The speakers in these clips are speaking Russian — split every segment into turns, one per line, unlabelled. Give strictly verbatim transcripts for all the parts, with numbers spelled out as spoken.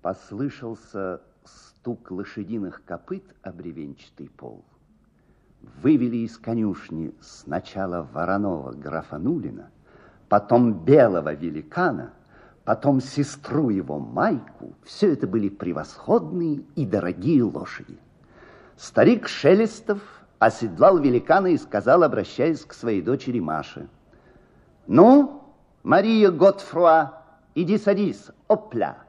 Послышался стук лошадиных копыт о бревенчатый пол. Вывели из конюшни сначала вороного графа Нулина, потом белого великана, потом сестру его Майку. Все это были превосходные и дорогие лошади. Старик Шелестов оседлал великана и сказал, обращаясь к своей дочери Маше: «Ну, Мария Готфруа, иди садись, опля!»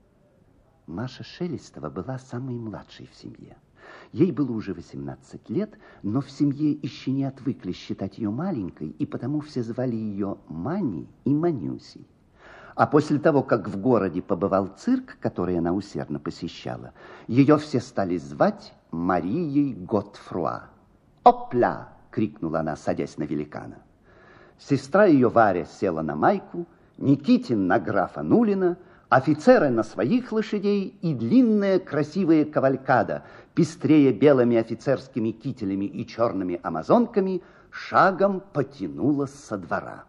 Маша Шелестова была самой младшей в семье. Ей было уже восемнадцать лет, но в семье еще не отвыкли считать ее маленькой, и потому все звали ее Маней и Манюсей. А после того, как в городе побывал цирк, который она усердно посещала, ее все стали звать Марией Готфруа. «Опля!» — крикнула она, садясь на великана. Сестра ее Варя села на Майку, Никитин на графа Нулина, офицеры на своих лошадей, и длинная красивая кавалькада, пестрее белыми офицерскими кителями и черными амазонками, шагом потянулась со двора.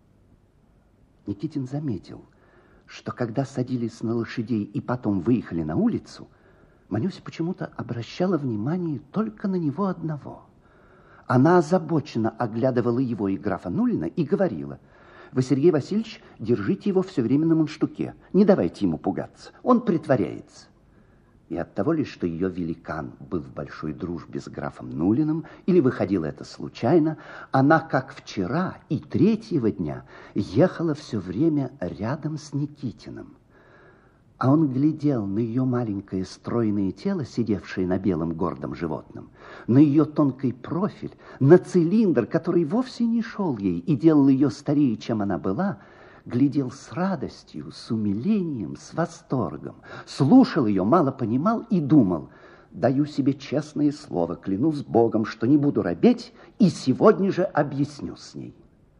Никитин заметил, что когда садились на лошадей и потом выехали на улицу, Манюся почему-то обращала внимание только на него одного. Она озабоченно оглядывала его и графа Нулина и говорила: «Вы, Сергей Васильевич, держите его все время на мундштуке, не давайте ему пугаться, он притворяется». И от того ли, что ее великан был в большой дружбе с графом Нулиным, или выходило это случайно, она, как вчера и третьего дня, ехала все время рядом с Никитиным. А он глядел на ее маленькое стройное тело, сидевшее на белом гордом животном, на ее тонкий профиль, на цилиндр, который вовсе не шел ей и делал ее старее, чем она была, глядел с радостью, с умилением, с восторгом, слушал ее, мало понимал и думал: даю себе честное слово, клянусь Богом, что не буду робеть и сегодня же объясню с ней.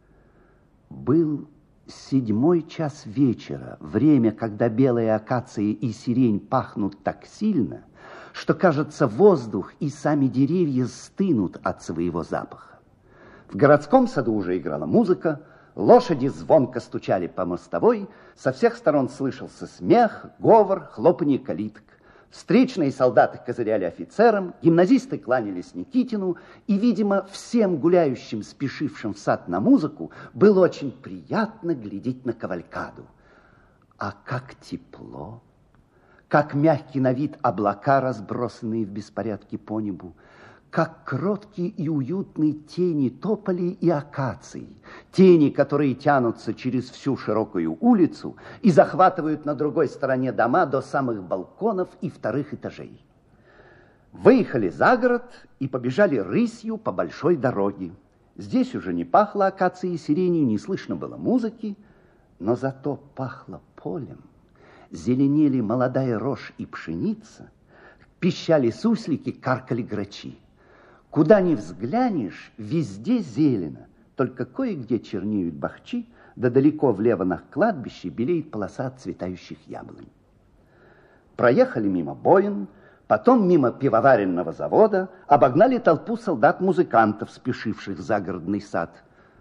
Был седьмой час вечера, время, когда белые акации и сирень пахнут так сильно, что, кажется, воздух и сами деревья стынут от своего запаха. В городском саду уже играла музыка, лошади звонко стучали по мостовой, со всех сторон слышался смех, говор, хлопанье калиток. Встречные солдаты козыряли офицерам, гимназисты кланялись Никитину, и, видимо, всем гуляющим, спешившим в сад на музыку, было очень приятно глядеть на кавалькаду. А как тепло, как мягкий на вид облака, разбросанные в беспорядке по небу, как кроткие и уютные тени тополей и акаций, тени, которые тянутся через всю широкую улицу и захватывают на другой стороне дома до самых балконов и вторых этажей. Выехали за город и побежали рысью по большой дороге. Здесь уже не пахло акацией и сиренью, не слышно было музыки, но зато пахло полем. Зеленели молодая рожь и пшеница, пищали суслики, каркали грачи. Куда ни взглянешь, везде зелено, только кое-где чернеют бахчи, да далеко влево на кладбище белеет полоса отцветающих яблонь. Проехали мимо боин, потом мимо пивоваренного завода, обогнали толпу солдат-музыкантов, спешивших в загородный сад.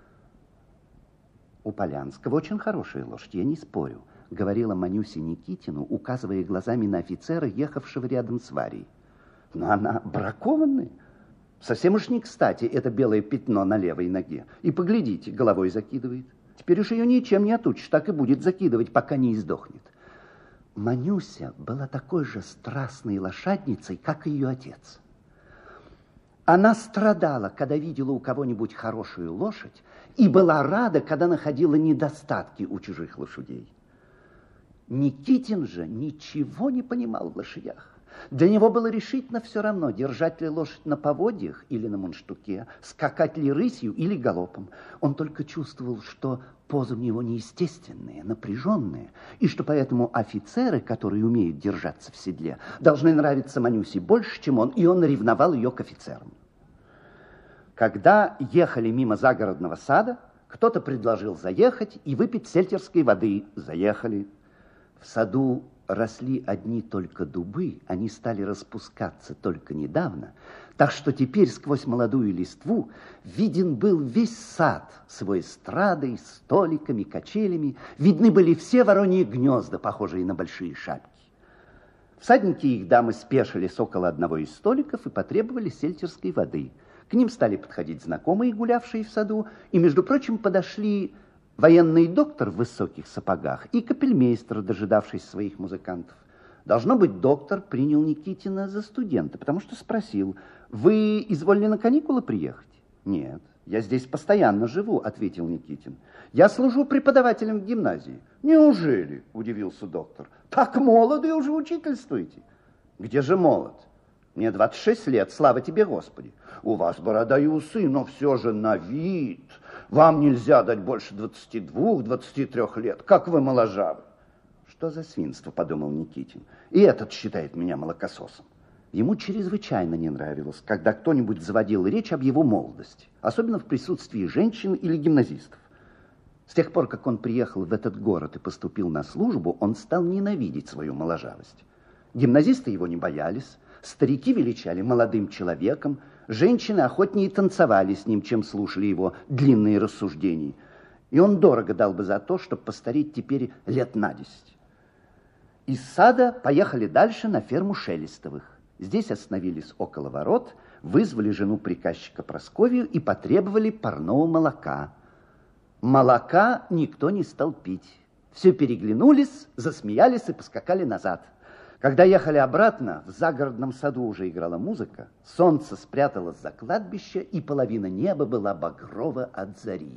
У Полянского очень хорошая лошадь, я не спорю, говорила Манюся Никитину, указывая глазами на офицера, ехавшего рядом с Варей. Но она бракованная. Совсем уж не кстати это белое пятно на левой ноге. И поглядите, головой закидывает. Теперь уж ее ничем не отучишь, так и будет закидывать, пока не издохнет. Манюся была такой же страстной лошадницей, как и ее отец. Она страдала, когда видела у кого-нибудь хорошую лошадь, и была рада, когда находила недостатки у чужих лошадей. Никитин же ничего не понимал в лошадях. Для него было решительно все равно, держать ли лошадь на поводьях или на мундштуке, скакать ли рысью или галопом. Он только чувствовал, что позы у него неестественные, напряженные, и что поэтому офицеры, которые умеют держаться в седле, должны нравиться Манюсе больше, чем он, и он ревновал ее к офицерам. Когда ехали мимо загородного сада, кто-то предложил заехать и выпить сельтерской воды. Заехали. В саду росли одни только дубы, они стали распускаться только недавно, так что теперь сквозь молодую листву виден был весь сад с его эстрадой, столиками, качелями, видны были все вороньи гнезда, похожие на большие шапки. Всадники и их дамы спешились около одного из столиков и потребовали сельтерской воды. К ним стали подходить знакомые, гулявшие в саду, и, между прочим, подошли военный доктор в высоких сапогах и капельмейстер, дожидавшийся своих музыкантов. Должно быть, доктор принял Никитина за студента, потому что спросил: «Вы изволили на каникулы приехать?» «Нет, я здесь постоянно живу», — ответил Никитин. «Я служу преподавателем в гимназии». «Неужели?» — удивился доктор. «Так молоды уже учительствуете?» «Где же молод? Мне двадцать шесть лет, слава тебе, Господи. У вас борода и усы, но все же на вид. Вам нельзя дать больше двадцати двух, двадцати трех лет. Как вы моложавы!» «Что за свинство?» — подумал Никитин. «И этот считает меня молокососом». Ему чрезвычайно не нравилось, когда кто-нибудь заводил речь об его молодости, особенно в присутствии женщин или гимназистов. С тех пор, как он приехал в этот город и поступил на службу, он стал ненавидеть свою моложавость. Гимназисты его не боялись, старики величали молодым человеком, женщины охотнее танцевали с ним, чем слушали его длинные рассуждения. И он дорого дал бы за то, чтобы постареть теперь лет на десять. Из сада поехали дальше на ферму Шелестовых. Здесь остановились около ворот, вызвали жену приказчика Прасковью и потребовали парного молока. Молока никто не стал пить. Все переглянулись, засмеялись и поскакали назад. Когда ехали обратно, в загородном саду уже играла музыка, солнце спряталось за кладбище, и половина неба была багрова от зари.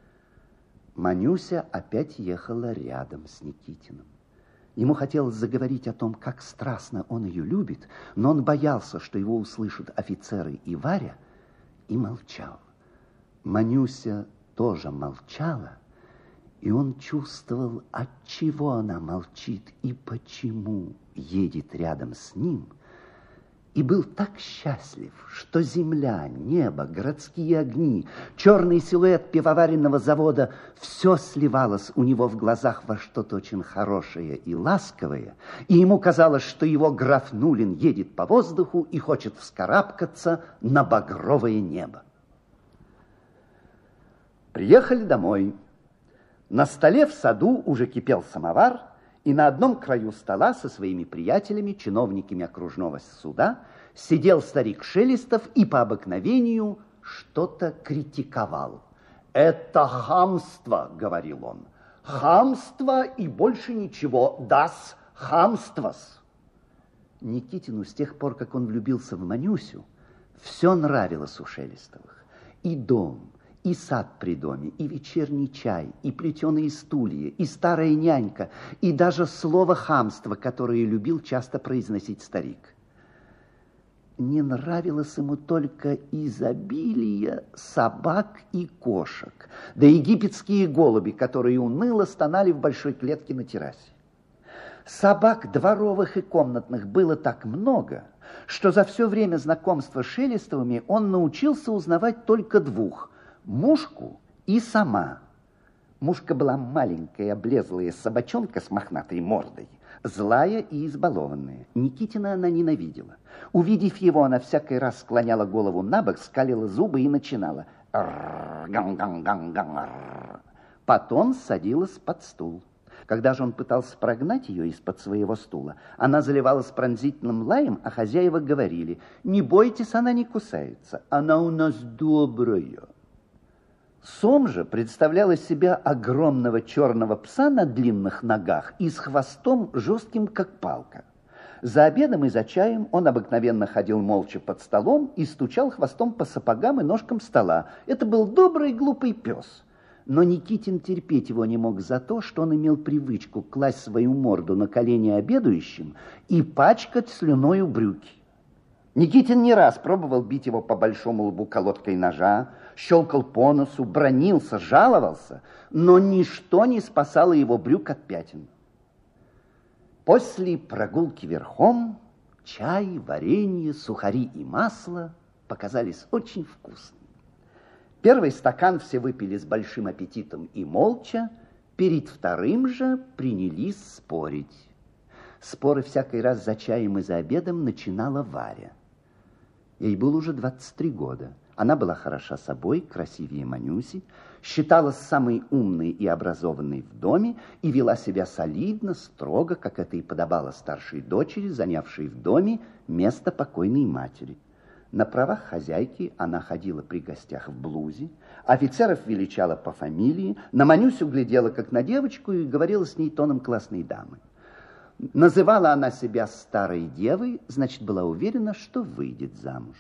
Манюся опять ехала рядом с Никитиным. Ему хотелось заговорить о том, как страстно он ее любит, но он боялся, что его услышат офицеры и Варя, и молчал. Манюся тоже молчала, и он чувствовал, от чего она молчит и почему едет рядом с ним, и был так счастлив, что земля, небо, городские огни, черный силуэт пивоваренного завода — все сливалось у него в глазах во что-то очень хорошее и ласковое, и ему казалось, что его граф Нулин едет по воздуху и хочет вскарабкаться на багровое небо. Приехали домой. На столе в саду уже кипел самовар, и на одном краю стола со своими приятелями, чиновниками окружного суда, сидел старик Шелестов и по обыкновению что-то критиковал. «Это хамство», — говорил он, — «хамство и больше ничего, дас хамствос». Никитину с тех пор, как он влюбился в Манюсю, все нравилось у Шелестовых. И дом, и сад при доме, и вечерний чай, и плетеные стулья, и старая нянька, и даже слово «хамство», которое любил часто произносить старик. Не нравилось ему только изобилие собак и кошек, да египетские голуби, которые уныло стонали в большой клетке на террасе. Собак дворовых и комнатных было так много, что за все время знакомства с Шелестовыми он научился узнавать только двух – Мушку и сама. Мушка была маленькая, облезлая собачонка с мохнатой мордой, злая и избалованная. Никитина она ненавидела. Увидев его, она всякий раз склоняла голову на бок, скалила зубы и начинала. Потом садилась под стул. Когда же он пытался прогнать ее из-под своего стула, она заливалась пронзительным лаем, а хозяева говорили: «Не бойтесь, она не кусается, она у нас добрая». Сом же представлял из себя огромного черного пса на длинных ногах и с хвостом жестким, как палка. За обедом и за чаем он обыкновенно ходил молча под столом и стучал хвостом по сапогам и ножкам стола. Это был добрый глупый пес. Но Никитин терпеть его не мог за то, что он имел привычку класть свою морду на колени обедающим и пачкать слюною брюки. Никитин не раз пробовал бить его по большому лбу колодкой ножа, щелкал по носу, бранился, жаловался, но ничто не спасало его брюк от пятен. После прогулки верхом чай, варенье, сухари и масло показались очень вкусными. Первый стакан все выпили с большим аппетитом и молча, перед вторым же принялись спорить. Споры всякий раз за чаем и за обедом начинала Варя. Ей было уже двадцать три года. Она была хороша собой, красивее Манюси, считалась самой умной и образованной в доме и вела себя солидно, строго, как это и подобало старшей дочери, занявшей в доме место покойной матери. На правах хозяйки она ходила при гостях в блузе, офицеров величала по фамилии, на Манюсю глядела как на девочку и говорила с ней тоном классной дамы. Называла она себя старой девой, значит, была уверена, что выйдет замуж.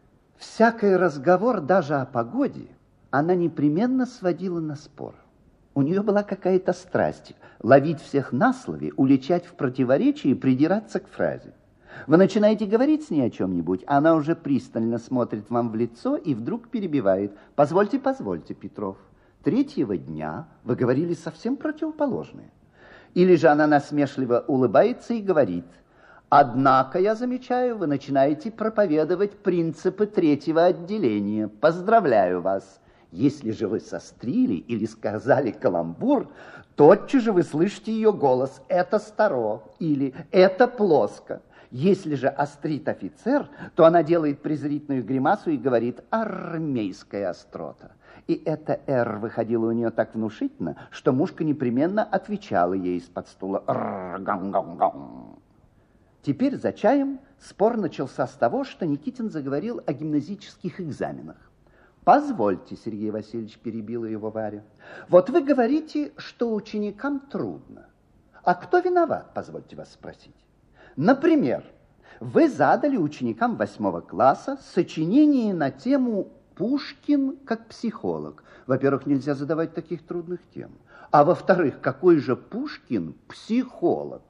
Всякий разговор, даже о погоде, она непременно сводила на спор. У нее была какая-то страсть ловить всех на слове, уличать в противоречии и придираться к фразе. Вы начинаете говорить с ней о чем-нибудь, она уже пристально смотрит вам в лицо и вдруг перебивает. «Позвольте, позвольте, Петров, третьего дня вы говорили совсем противоположное». Или же она насмешливо улыбается и говорит: «Однако, я замечаю, вы начинаете проповедовать принципы третьего отделения. Поздравляю вас. Если же вы сострили или сказали каламбур, тотчас же вы слышите ее голос: это старо или это плоско. Если же острит офицер, то она делает презрительную гримасу и говорит: армейская острота». И это «р» выходило у нее так внушительно, что мушка непременно отвечала ей из-под стула: «Р-гам-гам-гам». Теперь за чаем спор начался с того, что Никитин заговорил о гимназических экзаменах. «Позвольте, Сергей Васильевич», — перебила его Варя, «вот вы говорите, что ученикам трудно. А кто виноват, позвольте вас спросить? Например, вы задали ученикам восьмого класса сочинение на тему «Пушкин как психолог». Во-первых, нельзя задавать таких трудных тем. А во-вторых, какой же Пушкин психолог?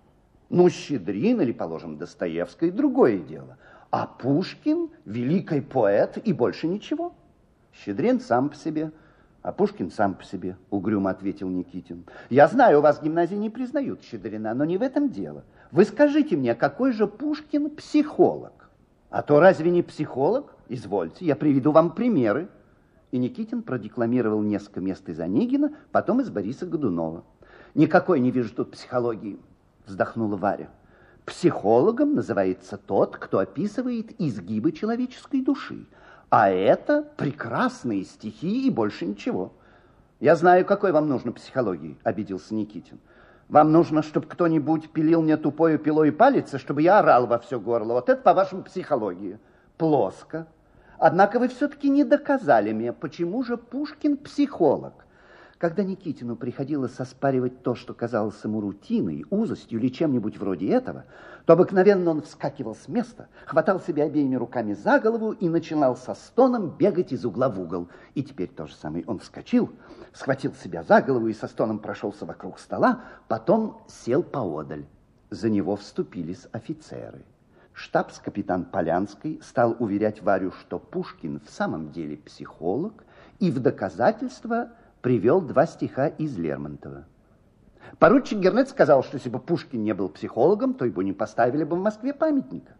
Ну, Щедрин или, положим, Достоевский, другое дело. А Пушкин – великий поэт и больше ничего. Щедрин сам по себе, а Пушкин сам по себе, угрюмо ответил Никитин. Я знаю, у вас в гимназии не признают Щедрина, но не в этом дело. Вы скажите мне, какой же Пушкин психолог? А то разве не психолог? Извольте, я приведу вам примеры. И Никитин продекламировал несколько мест из Онегина, потом из Бориса Годунова. Никакой не вижу тут психологии, вздохнула Варя. Психологом называется тот, кто описывает изгибы человеческой души. А это прекрасные стихи и больше ничего. Я знаю, какой вам нужно психологии, обиделся Никитин. Вам нужно, чтобы кто-нибудь пилил мне тупою пилой палец, чтобы я орал во все горло. Вот это, по-вашему, психология. Плоско. Однако вы все-таки не доказали мне, почему же Пушкин психолог. Когда Никитину приходилось оспаривать то, что казалось ему рутиной, узостью или чем-нибудь вроде этого, то обыкновенно он вскакивал с места, хватал себя обеими руками за голову и начинал со стоном бегать из угла в угол. И теперь то же самое. Он вскочил, схватил себя за голову и со стоном прошелся вокруг стола, потом сел поодаль. За него вступились офицеры. Штабс-капитан Полянский стал уверять Варю, что Пушкин в самом деле психолог, и в доказательство привел два стиха из Лермонтова. Поручик Гернет сказал, что если бы Пушкин не был психологом, то его не поставили бы в Москве памятника.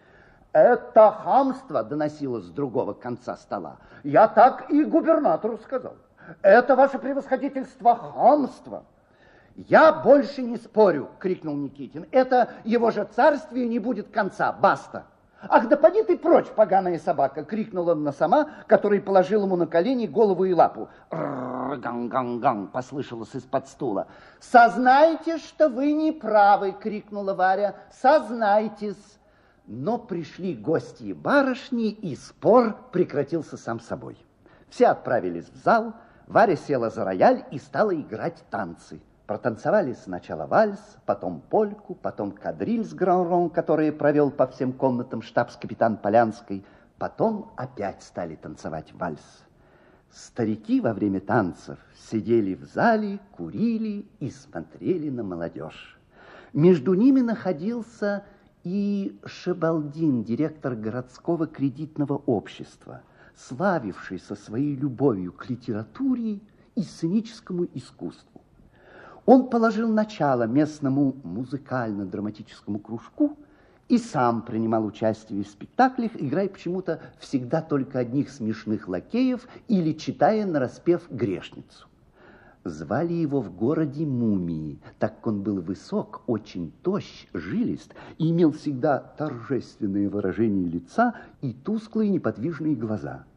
«Это хамство», доносилось с другого конца стола. «Я так и губернатору сказал. Это ваше превосходительство хамство». «Я больше не спорю», крикнул Никитин. «Это его же царствию не будет конца. Баста». «Ах, да поди ты прочь, поганая собака!» крикнула она сама, который положил ему на колени голову и лапу. «Р-ган-ган-ган!» послышалось из-под стула. «Сознайтесь, что вы не правы!» крикнула Варя. «Сознайтесь!» Но пришли гости и барышни, и спор прекратился сам собой. Все отправились в зал, Варя села за рояль и стала играть танцы. Протанцевали сначала вальс, потом польку, потом кадриль с гран-рон, который провел по всем комнатам штабс-капитан Полянский. Потом опять стали танцевать вальс. Старики во время танцев сидели в зале, курили и смотрели на молодежь. Между ними находился и Шебалдин, директор городского кредитного общества, славившийся своей любовью к литературе и сценическому искусству. Он положил начало местному музыкально-драматическому кружку и сам принимал участие в спектаклях, играя почему-то всегда только одних смешных лакеев или читая нараспев «Грешницу». Звали его в городе Мумией, так как он был высок, очень тощ, жилист и имел всегда торжественное выражение лица и тусклые неподвижные глаза.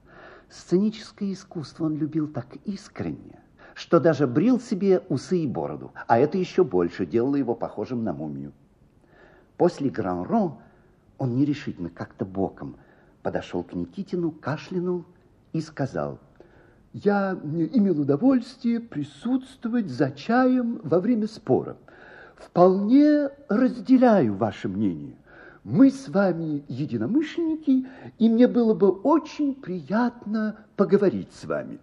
Сценическое искусство он любил так искренне, что даже брил себе усы и бороду, а это еще больше делало его похожим на мумию. После гран-рон он нерешительно, как-то боком, подошел к Никитину, кашлянул и сказал: «Я имел удовольствие присутствовать за чаем во время спора. Вполне разделяю ваше мнение. Мы с вами единомышленники, и мне было бы очень приятно поговорить с вами.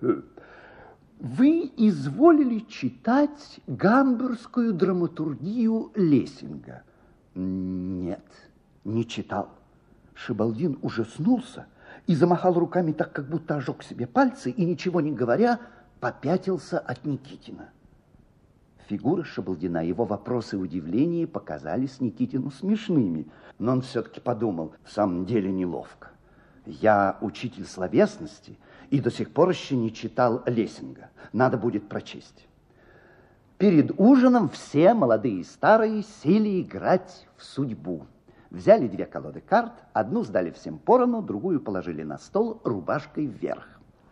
Вы изволили читать гамбургскую драматургию Лессинга?» «Нет, не читал». Шибалдин ужаснулся и замахал руками так, как будто ожег себе пальцы, и, ничего не говоря, попятился от Никитина. Фигура Шибалдина, его вопросы и удивление показались Никитину смешными, но он все-таки подумал: в самом деле неловко. Я учитель словесности и до сих пор еще не читал Лессинга. Надо будет прочесть. Перед ужином все, молодые и старые, сели играть в судьбу. Взяли две колоды карт, одну сдали всем поровну, другую положили на стол рубашкой вверх.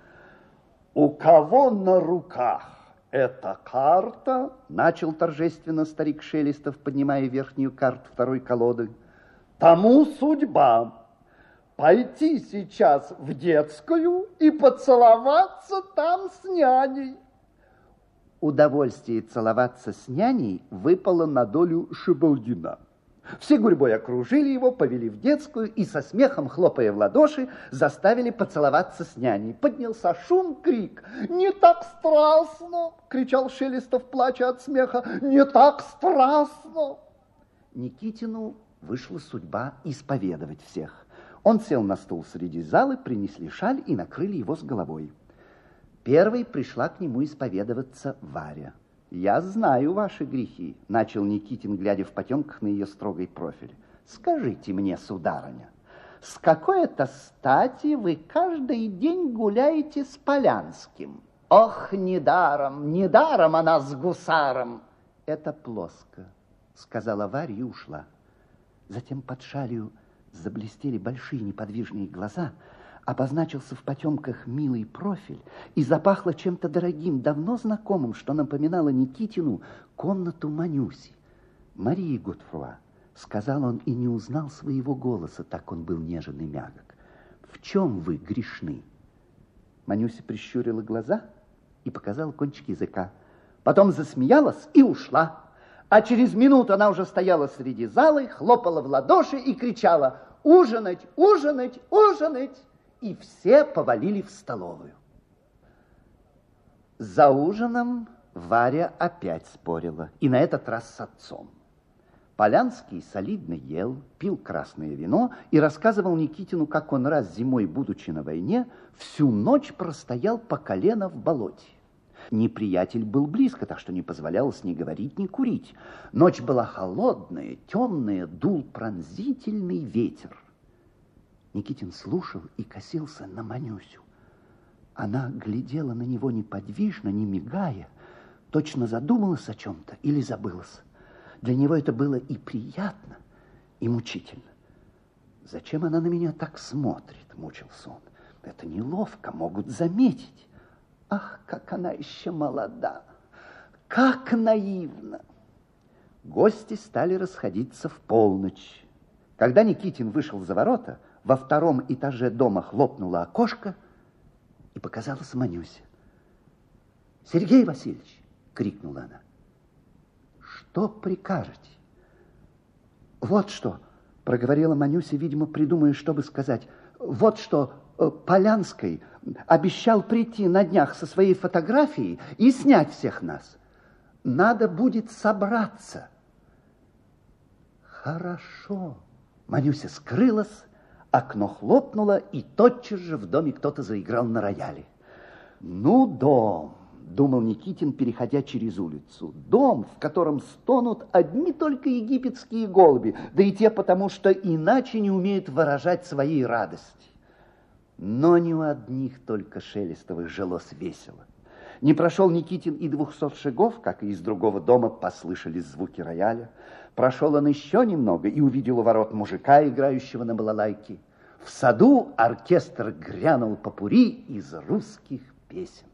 «У кого на руках эта карта?» — начал торжественно старик Шелестов, поднимая верхнюю карту второй колоды. «Тому судьба пойти сейчас в детскую и поцеловаться там с няней». Удовольствие целоваться с няней выпало на долю Шибалдина. Все гурьбой окружили его, повели в детскую и со смехом, хлопая в ладоши, заставили поцеловаться с няней. Поднялся шум, крик. «Не так страстно!» — кричал Шелестов, плача от смеха. «Не так страстно!» Никитину вышла судьба исповедовать всех. Он сел на стул среди залы, принесли шаль и накрыли его с головой. Первой пришла к нему исповедоваться Варя. «Я знаю ваши грехи», — начал Никитин, глядя в потемках на ее строгий профиль. «Скажите мне, сударыня, с какой это стати вы каждый день гуляете с Полянским?» «Ох, недаром, недаром она с гусаром!» «Это плоско», — сказала Варя и ушла. Затем под шалью заблестели большие неподвижные глаза, обозначился в потемках милый профиль и запахло чем-то дорогим, давно знакомым, что напоминало Никитину комнату Манюси. «Мария Готфруа», — сказал он и не узнал своего голоса, так он был нежен и мягок. «В чем вы грешны?» Манюся прищурила глаза и показала кончик языка. Потом засмеялась и ушла. А через минуту она уже стояла среди залы, хлопала в ладоши и кричала: «Ужинать, ужинать, ужинать!» И все повалили в столовую. За ужином Варя опять спорила, и на этот раз с отцом. Полянский солидно ел, пил красное вино и рассказывал Никитину, как он раз зимой, будучи на войне, всю ночь простоял по колено в болоте. Неприятель был близко, так что не позволялось ни говорить, ни курить. Ночь была холодная, темная, дул пронзительный ветер. Никитин слушал и косился на Манюсю. Она глядела на него неподвижно, не мигая, точно задумалась о чем-то или забылась. Для него это было и приятно, и мучительно. «Зачем она на меня так смотрит?» — мучился он. «Это неловко, могут заметить. Ах, как она еще молода! Как наивна!» Гости стали расходиться в полночь. Когда Никитин вышел за ворота, во втором этаже дома хлопнуло окошко, и показалась Манюся. «Сергей Васильевич!» — крикнула она. «Что прикажете?» «Вот что!» — проговорила Манюся, видимо, придумая, что бы сказать. «Вот что, Полянский обещал прийти на днях со своей фотографией и снять всех нас. Надо будет собраться». «Хорошо». Манюся скрылась, окно хлопнуло, и тотчас же в доме кто-то заиграл на рояле. «Ну, дом», — думал Никитин, переходя через улицу. «Дом, в котором стонут одни только египетские голуби, да и те потому, что иначе не умеют выражать своей радости». Но не у одних только Шелестовых жилось весело. Не прошел Никитин и двухсот шагов, как и из другого дома послышались звуки рояля. Прошел он еще немного и увидел у ворот мужика, играющего на балалайке. В саду оркестр грянул попурри из русских песен.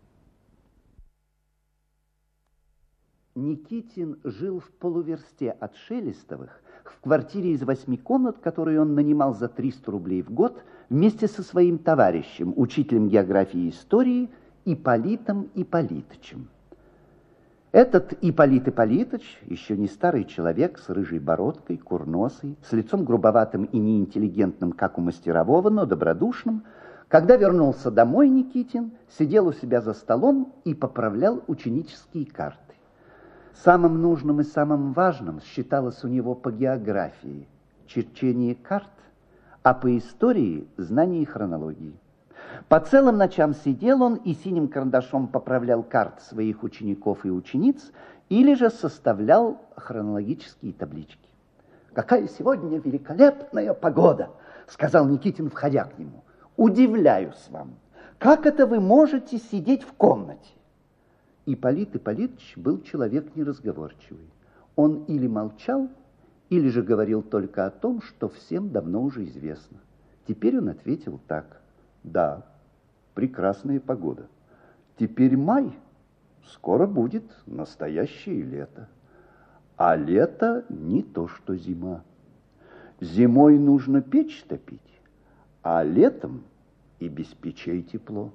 Никитин жил в полуверсте от Шелестовых в квартире из восьми комнат, которую он нанимал за триста рублей в год вместе со своим товарищем, учителем географии и истории Ипполитом Ипполитычем. Этот Ипполит Ипполитыч, еще не старый человек, с рыжей бородкой, курносый, с лицом грубоватым и неинтеллигентным, как у мастерового, но добродушным, когда вернулся домой, Никитин сидел у себя за столом и поправлял ученические карты. Самым нужным и самым важным считалось у него по географии черчение карт, а по истории знание хронологии. По целым ночам сидел он и синим карандашом поправлял карты своих учеников и учениц или же составлял хронологические таблички. «Какая сегодня великолепная погода!» — сказал Никитин, входя к нему. «Удивляюсь вам, как это вы можете сидеть в комнате?» Ипполит Ипполитыч был человек неразговорчивый. Он или молчал, или же говорил только о том, что всем давно уже известно. Теперь он ответил так: «Да, прекрасная погода. Теперь май, скоро будет настоящее лето. А лето не то, что зима. Зимой нужно печь топить, а летом и без печей тепло.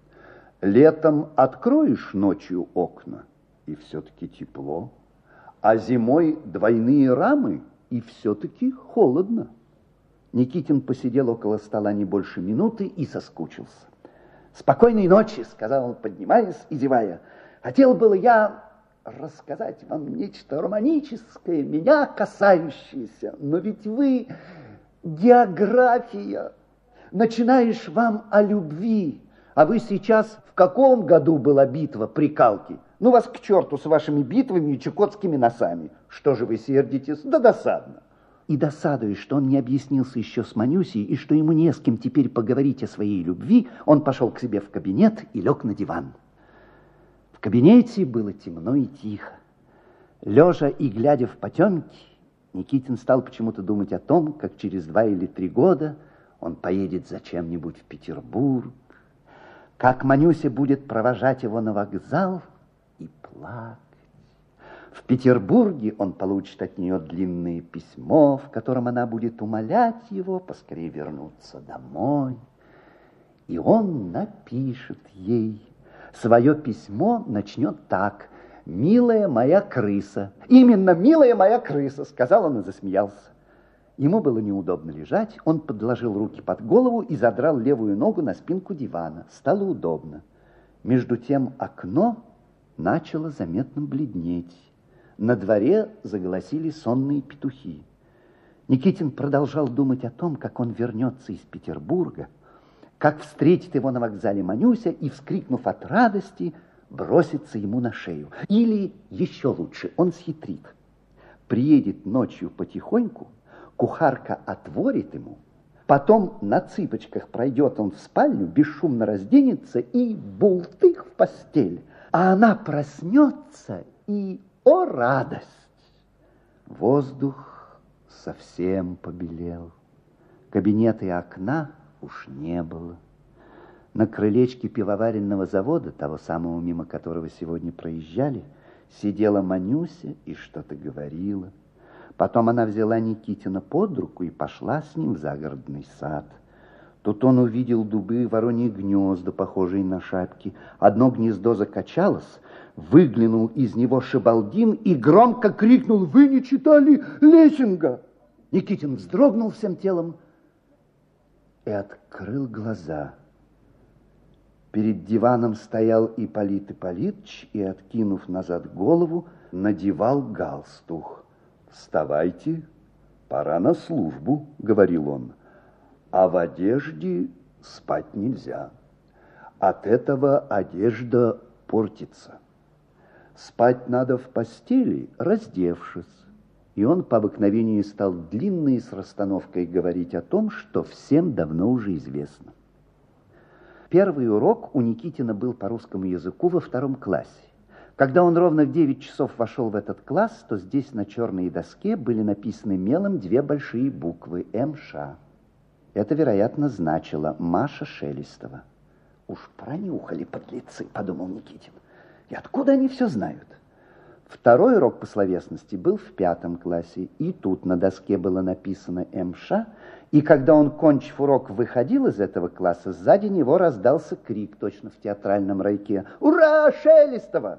Летом откроешь ночью окна, и все-таки тепло, а зимой двойные рамы, и все-таки холодно». Никитин посидел около стола не больше минуты и соскучился. «Спокойной ночи», — сказал он, поднимаясь и зевая. «Хотел было я рассказать вам нечто романическое, меня касающееся, но ведь вы география. Начинаешь вам о любви, а вы сейчас в каком году была битва при Калке? Ну вас к черту с вашими битвами и чукотскими носами. Что же вы сердитесь? Да досадно». И досадуя, что он не объяснился еще с Манюсей, и что ему не с кем теперь поговорить о своей любви, он пошел к себе в кабинет и лег на диван. В кабинете было темно и тихо. Лежа и глядя в потемки, Никитин стал почему-то думать о том, как через два или три года он поедет зачем-нибудь в Петербург, как Манюся будет провожать его на вокзал и плакать. В Петербурге он получит от нее длинное письмо, в котором она будет умолять его поскорее вернуться домой. И он напишет ей. Свое письмо начнет так: «Милая моя крыса». Именно «Милая моя крыса», сказал он и засмеялся. Ему было неудобно лежать, он подложил руки под голову и задрал левую ногу на спинку дивана. Стало удобно. Между тем окно начало заметно бледнеть. На дворе заголосили сонные петухи. Никитин продолжал думать о том, как он вернется из Петербурга, как встретит его на вокзале Манюся и, вскрикнув от радости, бросится ему на шею. Или, еще лучше, он схитрит. Приедет ночью потихоньку, кухарка отворит ему, потом на цыпочках пройдет он в спальню, бесшумно разденется и бултых в постель. А она проснется и... О, радость! Воздух совсем побелел. Кабинета и окна уж не было. На крылечке пивоваренного завода, того самого, мимо которого сегодня проезжали, сидела Манюся и что-то говорила. Потом она взяла Никитина под руку и пошла с ним в загородный сад. Тут он увидел дубы, вороньи гнезда, похожие на шапки. Одно гнездо закачалось, выглянул из него Шибалдин и громко крикнул: «Вы не читали Лессинга?» Никитин вздрогнул всем телом и открыл глаза. Перед диваном стоял Ипполит Ипполитыч и, откинув назад голову, надевал галстух. «Вставайте, пора на службу», — говорил он. «А в одежде спать нельзя. От этого одежда портится. Спать надо в постели, раздевшись». И он по обыкновению стал длинно и с расстановкой говорить о том, что всем давно уже известно. Первый урок у Никитина был по русскому языку во втором классе. Когда он ровно в девять часов вошел в этот класс, то здесь на черной доске были написаны мелом две большие буквы «МШ». Это, вероятно, значило Маша Шелестова. «Уж пронюхали подлецы», — подумал Никитин. «И откуда они все знают?» Второй урок по словесности был в пятом классе, и тут на доске было написано «эм ша», и когда он, кончив урок, выходил из этого класса, сзади него раздался крик, точно в театральном райке: «Ура, Шелестова!»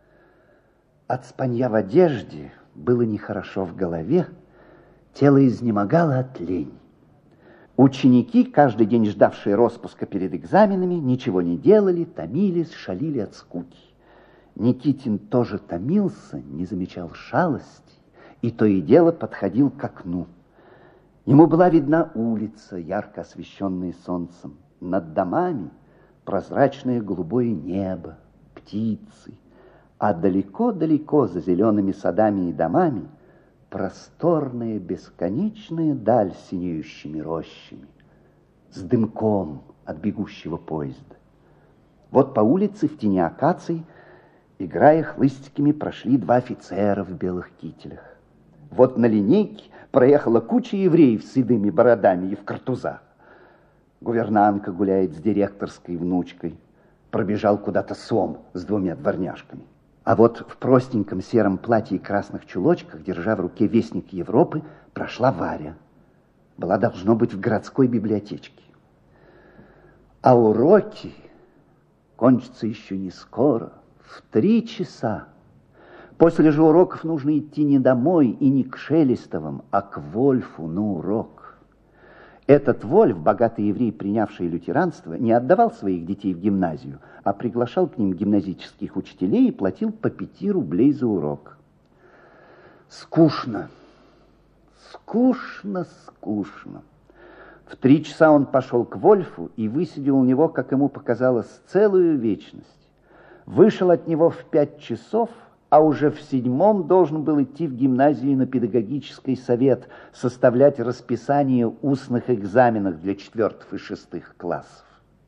От спанья в одежде было нехорошо в голове, тело изнемогало от лени. Ученики, каждый день ждавшие роспуска перед экзаменами, ничего не делали, томились, шалили от скуки. Никитин тоже томился, не замечал шалостей, и то и дело подходил к окну. Ему была видна улица, ярко освещенная солнцем. Над домами прозрачное голубое небо, птицы, а далеко-далеко за зелеными садами и домами просторная бесконечная даль с синеющими рощами, с дымком от бегущего поезда. Вот по улице в тени акаций, играя хлыстиками, прошли два офицера в белых кителях. Вот на линейке проехала куча евреев с седыми бородами и в картузах. Гувернантка гуляет с директорской внучкой. Пробежал куда-то сом с двумя дворняжками. А вот в простеньком сером платье и красных чулочках, держа в руке вестник Европы, прошла Варя. Была, должно быть, в городской библиотечке. А уроки кончатся еще не скоро, в три часа. После же уроков нужно идти не домой и не к Шелестовым, а к Вольфу на урок. Этот Вольф, богатый еврей, принявший лютеранство, не отдавал своих детей в гимназию, а приглашал к ним гимназических учителей и платил по пяти рублей за урок. Скучно, скучно, скучно. В три часа он пошел к Вольфу и высидел у него, как ему показалось, целую вечность. Вышел от него в пять часов, а уже в седьмом должен был идти в гимназию на педагогический совет, составлять расписание устных экзаменов для четвертых и шестых классов.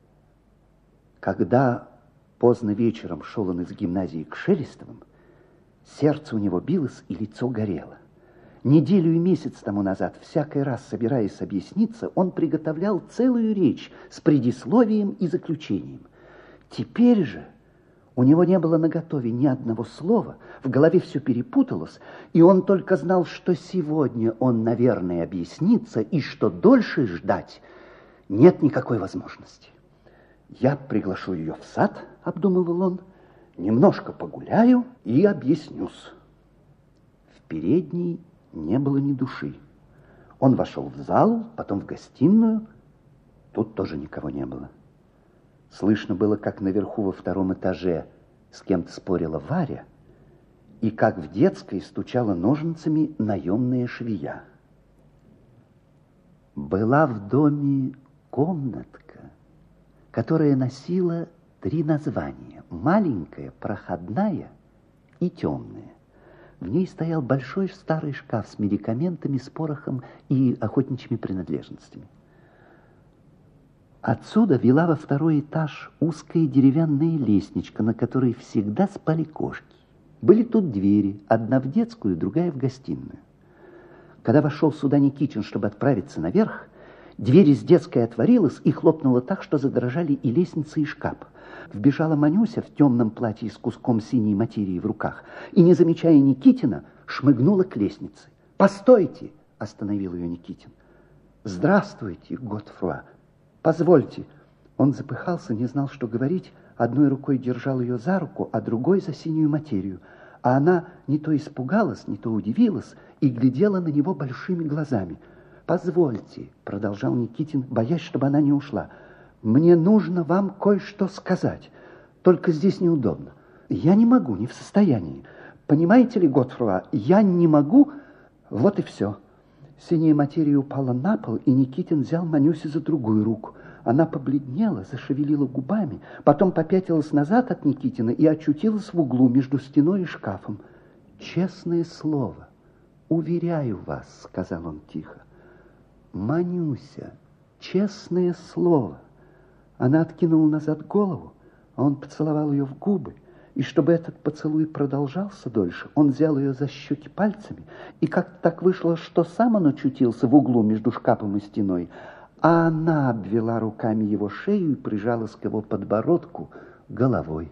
Когда поздно вечером шел он из гимназии к Шелестовым, сердце у него билось и лицо горело. Неделю и месяц тому назад, всякий раз собираясь объясниться, он приготовлял целую речь с предисловием и заключением. Теперь же у него не было наготове ни одного слова, в голове все перепуталось, и он только знал, что сегодня он, наверное, объяснится, и что дольше ждать нет никакой возможности. «Я приглашу ее в сад», — обдумывал он, — «немножко погуляю и объяснюсь». В передней не было ни души. Он вошел в залу, потом в гостиную. Тут тоже никого не было. Слышно было, как наверху во втором этаже с кем-то спорила Варя, и как в детской стучала ножницами наемная швея. Была в доме комнатка, которая носила три названия: маленькая, проходная и темная. В ней стоял большой старый шкаф с медикаментами, с порохом и охотничьими принадлежностями. Отсюда вела во второй этаж узкая деревянная лестничка, на которой всегда спали кошки. Были тут двери, одна в детскую, другая в гостиную. Когда вошел сюда Никитин, чтобы отправиться наверх, дверь из детской отворилась и хлопнула так, что задрожали и лестница, и шкаф. Вбежала Манюся в темном платье с куском синей материи в руках и, не замечая Никитина, шмыгнула к лестнице. «Постойте!» — остановил ее Никитин. «Здравствуйте, Готфруа! Позвольте!» Он запыхался, не знал, что говорить, одной рукой держал ее за руку, а другой за синюю материю. А она не то испугалась, не то удивилась и глядела на него большими глазами. «Позвольте!» — продолжал Никитин, боясь, чтобы она не ушла. «Мне нужно вам кое-что сказать, только здесь неудобно. Я не могу, не в состоянии. Понимаете ли, Готфруа, я не могу...» Вот и все. Синяя материя упала на пол, и Никитин взял Манюсю за другую руку. Она побледнела, зашевелила губами, потом попятилась назад от Никитина и очутилась в углу между стеной и шкафом. «Честное слово, уверяю вас», — сказал он тихо. «Манюся, честное слово». Она откинула назад голову, а он поцеловал ее в губы. И чтобы этот поцелуй продолжался дольше, он взял ее за щеки пальцами, и как-то так вышло, что сам он очутился в углу между шкафом и стеной, а она обвела руками его шею и прижалась к его подбородку головой.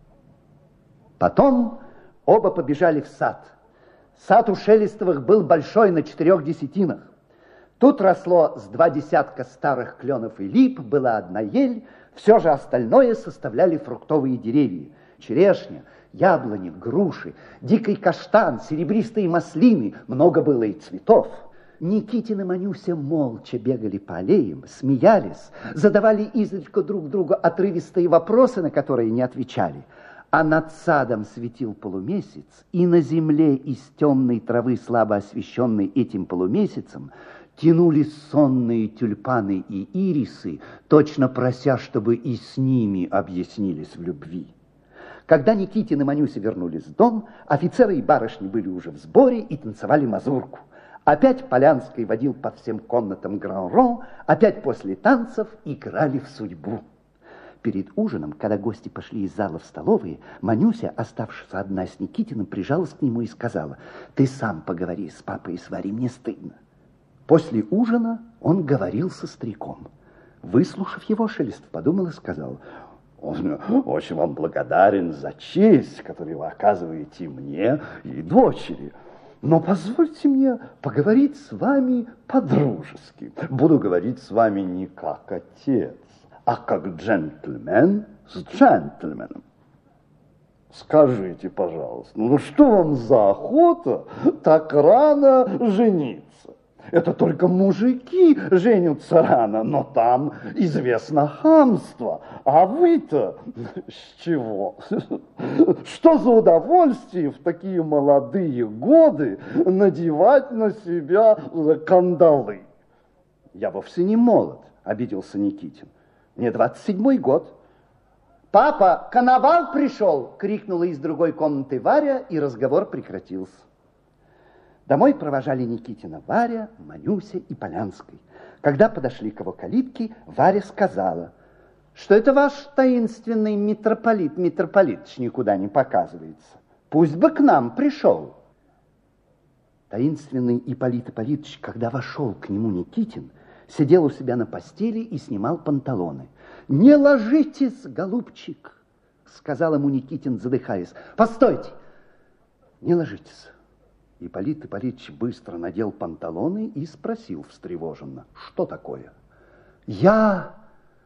Потом оба побежали в сад. Сад у Шелестовых был большой, на четырех десятинах. Тут росло с два десятка старых кленов и лип, была одна ель, все же остальное составляли фруктовые деревья. Черешня, яблони, груши, дикий каштан, серебристые маслины, много было и цветов. Никитин и Манюся молча бегали по аллеям, смеялись, задавали изредка друг другу отрывистые вопросы, на которые не отвечали. А над садом светил полумесяц, и на земле из темной травы, слабо освещенной этим полумесяцем, тянулись сонные тюльпаны и ирисы, точно прося, чтобы и с ними объяснились в любви. Когда Никитин и Манюся вернулись в дом, офицеры и барышни были уже в сборе и танцевали мазурку. Опять Полянский водил по всем комнатам гран-рон, опять после танцев играли в судьбу. Перед ужином, когда гости пошли из зала в столовые, Манюся, оставшись одна с Никитиным, прижалась к нему и сказала: «Ты сам поговори с папой и с Варей, мне стыдно». После ужина он говорил со стариком. Выслушав его, Шелестов подумал и сказал: «Он очень вам благодарен за честь, которую вы оказываете мне и дочери. Но позвольте мне поговорить с вами по-дружески. Буду говорить с вами не как отец, а как джентльмен с джентльменом. Скажите, пожалуйста, ну что вам за охота так рано жениться? Это только мужики женятся рано, но там известно хамство. А вы-то с чего? Что за удовольствие в такие молодые годы надевать на себя кандалы?» «Я вовсе не молод», — обиделся Никитин. «Мне двадцать седьмой год». «Папа, коновал пришел!» — крикнула из другой комнаты Варя, и разговор прекратился. Домой провожали Никитина Варя, Манюся и Полянский. Когда подошли к его калитке, Варя сказала: «Что это ваш таинственный митрополит Митрополитыч никуда не показывается? Пусть бы к нам пришел». Таинственный Ипполит Ипполитыч, когда вошел к нему Никитин, сидел у себя на постели и снимал панталоны. «Не ложитесь, голубчик», — сказал ему Никитин, задыхаясь. «Постойте, не ложитесь». Ипполит Ипполитыч быстро надел панталоны и спросил встревоженно: «Что такое?» «Я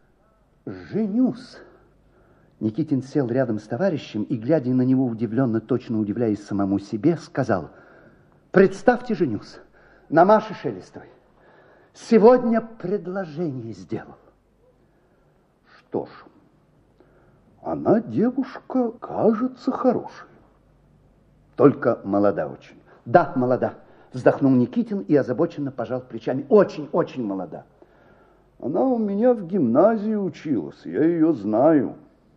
женюсь». Никитин сел рядом с товарищем и, глядя на него удивленно, точно удивляясь самому себе, сказал: «Представьте, женюсь на Маше Шелестовой. Сегодня предложение сделал». «Что ж, она девушка, кажется, хорошая, только молода очень». «Да, молода», — вздохнул Никитин и озабоченно пожал плечами. «Очень-очень молода». «Она у меня в гимназии училась, я ее знаю.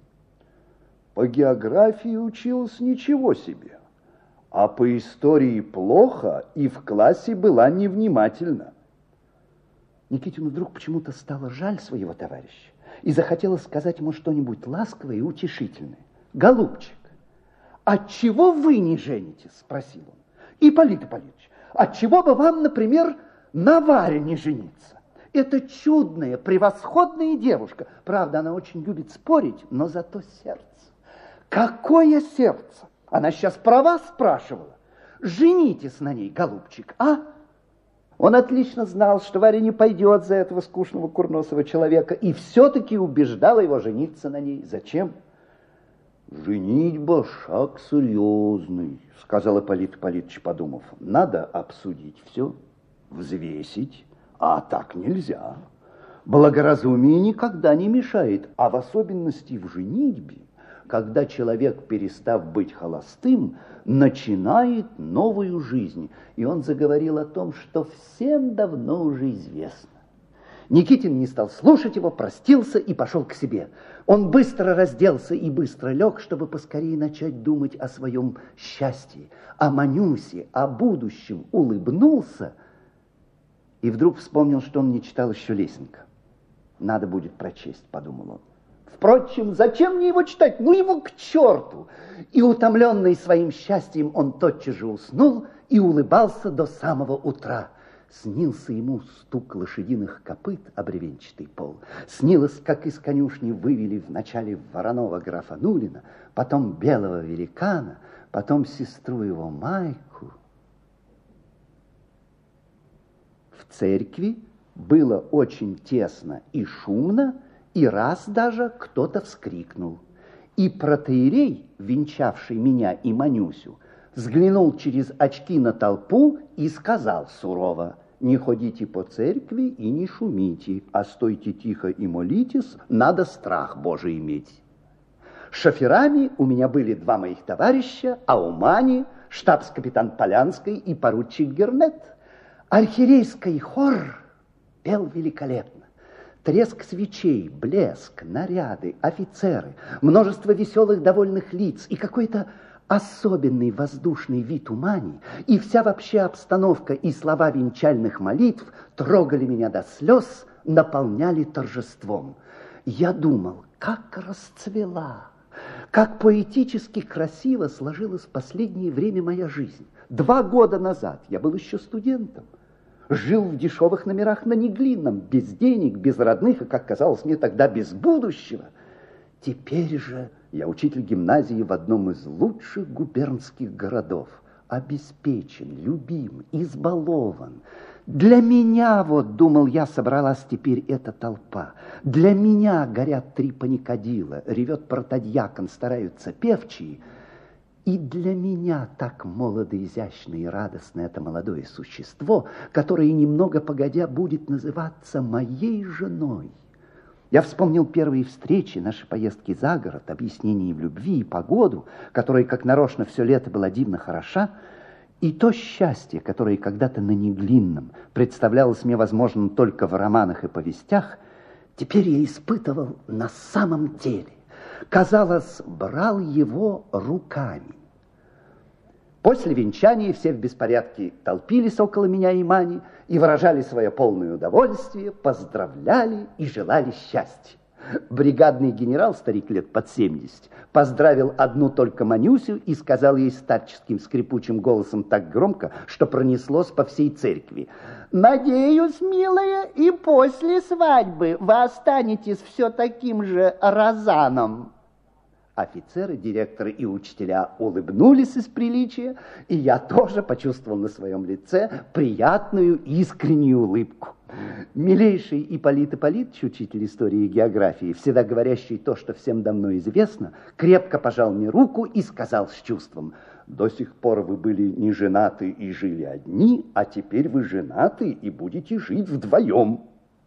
По географии училась ничего себе, а по истории плохо и в классе была невнимательна». Никитину вдруг почему-то стало жаль своего товарища и захотелось сказать ему что-нибудь ласковое и утешительное. «Голубчик, отчего вы не женитесь?» — спросил он. «Ипполит Ипполитыч, отчего бы вам, например, на Варе не жениться? Это чудная, превосходная девушка. Правда, она очень любит спорить, но зато сердце. Какое сердце? Она сейчас про вас спрашивала. Женитесь на ней, голубчик, а?» Он отлично знал, что Варя не пойдет за этого скучного курносого человека, и все-таки убеждала его жениться на ней. Зачем? «Женитьба — шаг серьезный», — сказал Ипполит Ипполитыч, подумав. «Надо обсудить все, взвесить, а так нельзя. Благоразумие никогда не мешает, а в особенности в женитьбе, когда человек, перестав быть холостым, начинает новую жизнь». И он заговорил о том, что всем давно уже известно. Никитин не стал слушать его, простился и пошел к себе. Он быстро разделся и быстро лег, чтобы поскорее начать думать о своем счастье, о Манюсе, о будущем. Улыбнулся и вдруг вспомнил, что он не читал еще Лесенка. «Надо будет прочесть», — подумал он. «Впрочем, зачем мне его читать? Ну его к черту!» И, утомленный своим счастьем, он тотчас же уснул и улыбался до самого утра. Снился ему стук лошадиных копыт о бревенчатый пол. Снилось, как из конюшни вывели вначале вороного графа Нулина, потом белого великана, потом сестру его Майку. В церкви было очень тесно и шумно, и раз даже кто-то вскрикнул. И протоиерей, венчавший меня и Манюсю, взглянул через очки на толпу и сказал сурово: «Не ходите по церкви и не шумите, а стойте тихо и молитесь, надо страх Божий иметь». Шоферами у меня были два моих товарища, а у Мани штабс-капитан Полянский и поручик Гернет. Архиерейский хор пел великолепно. Треск свечей, блеск, наряды, офицеры, множество веселых довольных лиц и какой-то особенный воздушный вид у Мани, и вся вообще обстановка и слова венчальных молитв трогали меня до слез, наполняли торжеством. Я думал, как расцвела, как поэтически красиво сложилась в последнее время моя жизнь. Два года назад я был еще студентом, жил в дешевых номерах на Неглинном, без денег, без родных, и, как казалось мне тогда, без будущего. Теперь же я учитель гимназии в одном из лучших губернских городов, обеспечен, любим, избалован. Для меня, вот, думал я, собралась теперь эта толпа. Для меня горят три паникадила, ревет протодьякон, стараются певчие. И для меня так молодо, изящно и радостно это молодое существо, которое немного погодя будет называться моей женой. Я вспомнил первые встречи, наши поездки за город, объяснения в любви и погоду, которая, как нарочно, все лето была дивно хороша, и то счастье, которое когда-то на Неглинном представлялось мне возможным только в романах и повестях, теперь я испытывал на самом деле. Казалось, брал его руками. После венчания все в беспорядке толпились около меня и Мани и выражали свое полное удовольствие, поздравляли и желали счастья. Бригадный генерал, старик лет под семьдесят, поздравил одну только Манюсю и сказал ей старческим скрипучим голосом так громко, что пронеслось по всей церкви: «Надеюсь, милая, и после свадьбы вы останетесь все таким же розаном». Офицеры, директоры и учителя улыбнулись из приличия, и я тоже почувствовал на своем лице приятную искреннюю улыбку. Милейший Ипполит Ипполитович, учитель истории и географии, всегда говорящий то, что всем давно известно, крепко пожал мне руку и сказал с чувством: «До сих пор вы были не женаты и жили одни, а теперь вы женаты и будете жить вдвоем».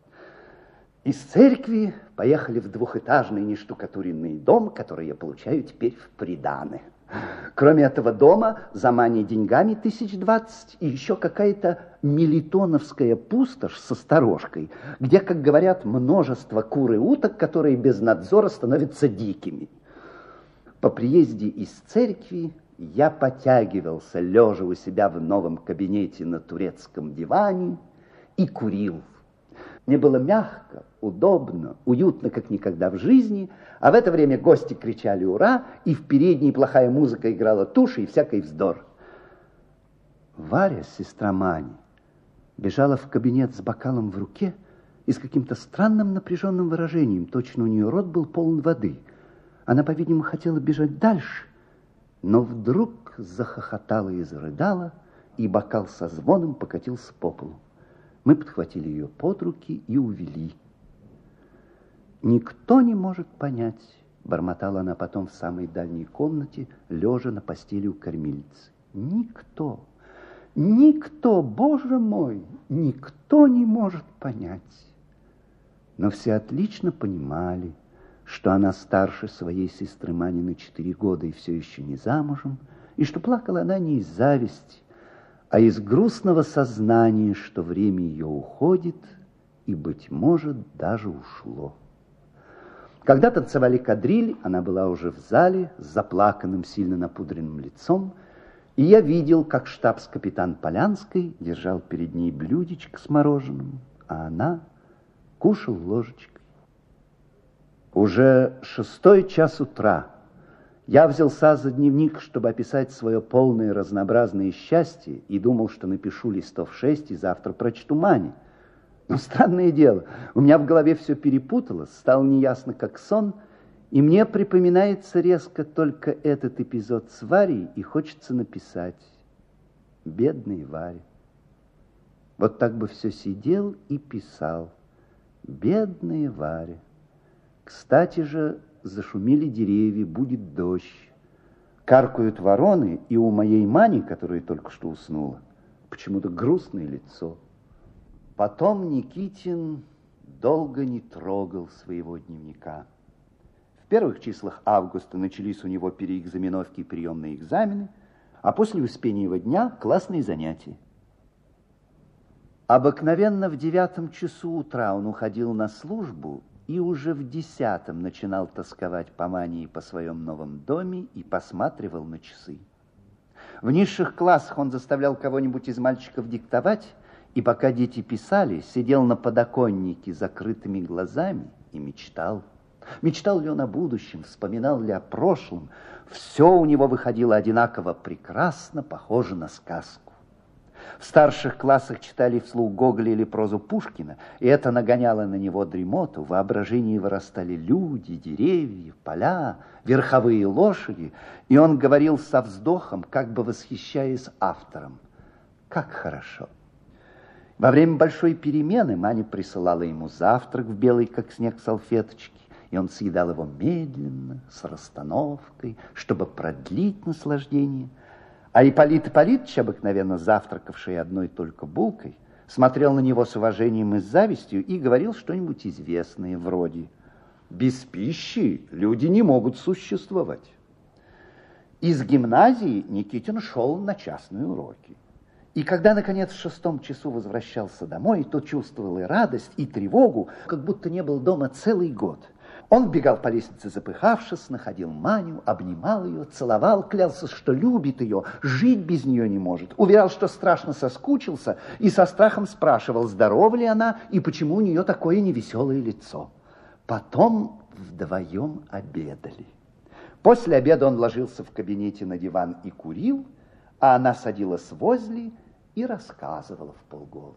Из церкви поехали в двухэтажный нештукатуренный дом, который я получаю теперь в приданое. Кроме этого дома, за Маней деньгами тысяч двадцать, и еще какая-то мелитоновская пустошь со сторожкой, где, как говорят, множество кур и уток, которые без надзора становятся дикими. По приезде из церкви я потягивался, лежа у себя в новом кабинете на турецком диване, и курил. Мне было мягко, удобно, уютно, как никогда в жизни, а в это время гости кричали «Ура!», и в передней плохая музыка играла туши и всякий вздор. Варя, сестра Мани, бежала в кабинет с бокалом в руке и с каким-то странным напряженным выражением, точно у нее рот был полон воды. Она, по-видимому, хотела бежать дальше, но вдруг захохотала и зарыдала, и бокал со звоном покатился по полу. Мы подхватили ее под руки и увели. «Никто не может понять», — бормотала она потом в самой дальней комнате, лежа на постели у кормилицы. «Никто, никто, Боже мой, никто не может понять». Но все отлично понимали, что она старше своей сестры Мани на четыре года и все еще не замужем, и что плакала она не из зависти, а из грустного сознания, что время ее уходит и, быть может, даже ушло. Когда танцевали кадриль, она была уже в зале с заплаканным, сильно напудренным лицом, и я видел, как штабс-капитан Полянский держал перед ней блюдечко с мороженым, а она кушала ложечкой. Уже шестой час утра, Я взялся за дневник, чтобы описать свое полное разнообразное счастье, и думал, что напишу листов шесть и завтра прочту Мане. Но странное дело, у меня в голове все перепуталось, стало неясно, как сон, и мне припоминается резко только этот эпизод с Варей, и хочется написать: бедная Варя. Вот так бы все сидел и писал: бедная Варя. Кстати же, зашумели деревья, будет дождь. Каркают вороны, и у моей Мани, которая только что уснула, почему-то грустное лицо. Потом Никитин долго не трогал своего дневника. В первых числах августа начались у него переэкзаменовки и приемные экзамены, а после Успеньего дня классные занятия. Обыкновенно в девятом часу утра он уходил на службу и уже в десятом начинал тосковать по Мане и по своем новом доме и посматривал на часы. В низших классах он заставлял кого-нибудь из мальчиков диктовать, и пока дети писали, сидел на подоконнике с закрытыми глазами и мечтал. Мечтал ли он о будущем, вспоминал ли о прошлом, все у него выходило одинаково прекрасно, похоже на сказку. В старших классах читали вслух Гоголя или прозу Пушкина, и это нагоняло на него дремоту. В воображении вырастали люди, деревья, поля, верховые лошади, и он говорил со вздохом, как бы восхищаясь автором: как хорошо. Во время большой перемены Маня присылала ему завтрак в белой, как снег, салфеточке, и он съедал его медленно, с расстановкой, чтобы продлить наслаждение. А Ипполит Ипполитыч, обыкновенно завтракавший одной только булкой, смотрел на него с уважением и с завистью и говорил что-нибудь известное, вроде: «Без пищи люди не могут существовать». Из гимназии Никитин шел на частные уроки. И когда, наконец, в шестом часу возвращался домой, то чувствовал и радость, и тревогу, как будто не был дома целый год. Он бегал по лестнице, запыхавшись, находил Маню, обнимал ее, целовал, клялся, что любит ее, жить без нее не может, уверял, что страшно соскучился, и со страхом спрашивал, здорова ли она и почему у нее такое невеселое лицо. Потом вдвоем обедали. После обеда он ложился в кабинете на диван и курил, а она садилась возле и рассказывала вполголоса.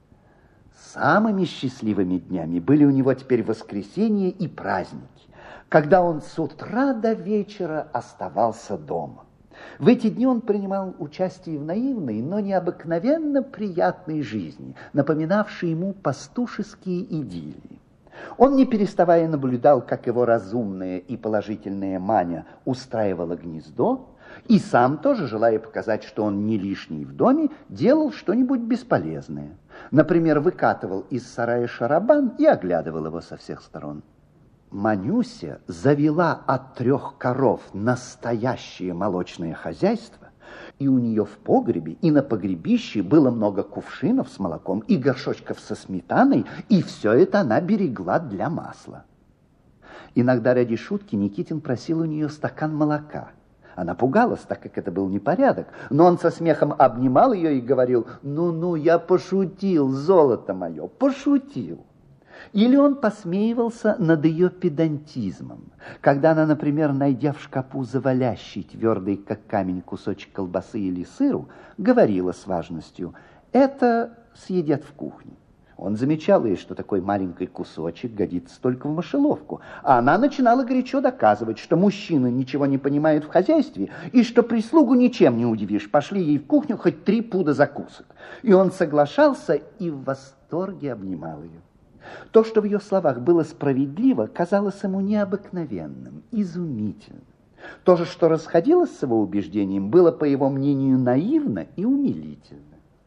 Самыми счастливыми днями были у него теперь воскресенье и праздники, когда он с утра до вечера оставался дома. В эти дни он принимал участие в наивной, но необыкновенно приятной жизни, напоминавшей ему пастушеские идиллии. Он, не переставая, наблюдал, как его разумная и положительная Маня устраивала гнездо, и сам тоже, желая показать, что он не лишний в доме, делал что-нибудь бесполезное. Например, выкатывал из сарая шарабан и оглядывал его со всех сторон. Манюся завела от трех коров настоящее молочное хозяйство, и у нее в погребе и на погребище было много кувшинов с молоком и горшочков со сметаной, и все это она берегла для масла. Иногда ради шутки Никитин просил у нее стакан молока. Она пугалась, так как это был непорядок, но он со смехом обнимал ее и говорил: «Ну-ну, я пошутил, золото мое, пошутил». Или он посмеивался над ее педантизмом, когда она, например, найдя в шкафу завалящий, твердый как камень, кусочек колбасы или сыру, говорила с важностью: «Это съедят в кухне». Он замечал ей, что такой маленький кусочек годится только в мышеловку, а она начинала горячо доказывать, что мужчины ничего не понимают в хозяйстве и что прислугу ничем не удивишь, пошли ей в кухню хоть три пуда закусок. И он соглашался и в восторге обнимал ее. То, что в ее словах было справедливо, казалось ему необыкновенным, изумительным. То же, что расходилось с его убеждением, было, по его мнению, наивно и умилительно.